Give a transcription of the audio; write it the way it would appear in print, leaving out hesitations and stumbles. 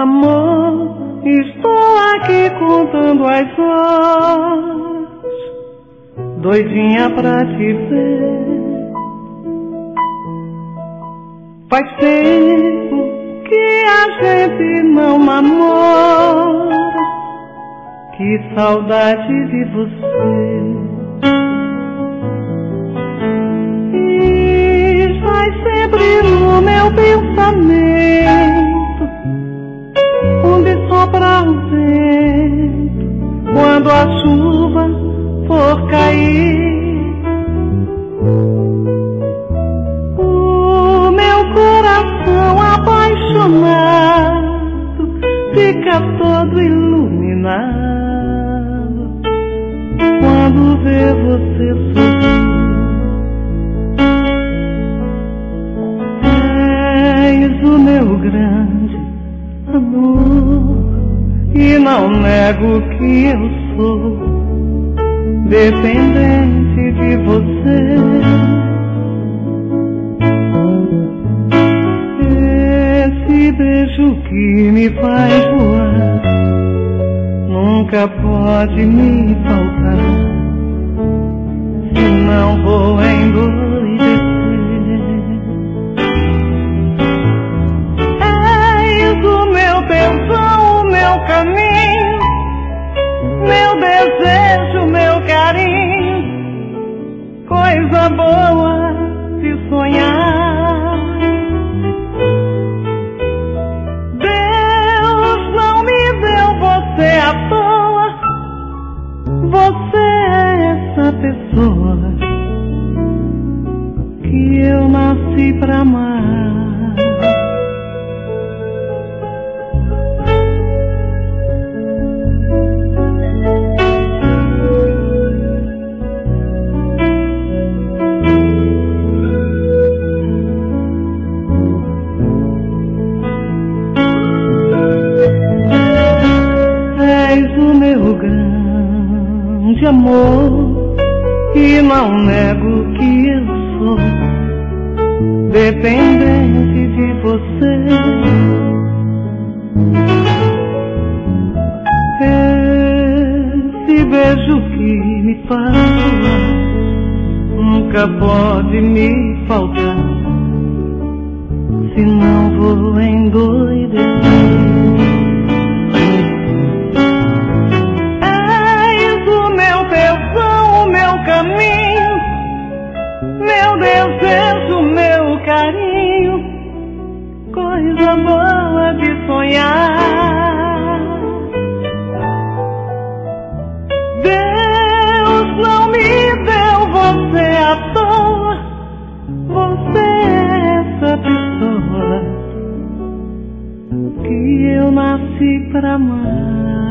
Amor, estou aqui contando as horas, doidinha pra te ver. Faz tempo que a gente não namora, que saudade de você. E vai sempre no meu pensamento, onde sopra o vento, quando a chuva for cair. O meu coração apaixonado fica todo iluminado quando vê você sorrir. És o meu grande amor e não nego que eu sou dependente de você. Esse beijo que me faz voar nunca pode me faltar, senão vou endoidecer. És o meu tesão, o meu caminho, meu desejo, meu carinho, coisa boa de sonhar. Deus não me deu você à toa, você é essa pessoa que eu nasci pra amar. De amor, e não nego que eu sou dependente de você. Esse beijo que me faz voar nunca pode me faltar, senão vou endoidecer. Caminho, meu desejo, meu carinho, coisa boa de sonhar. Deus não me deu você à toa, você é essa pessoa que eu nasci pra amar.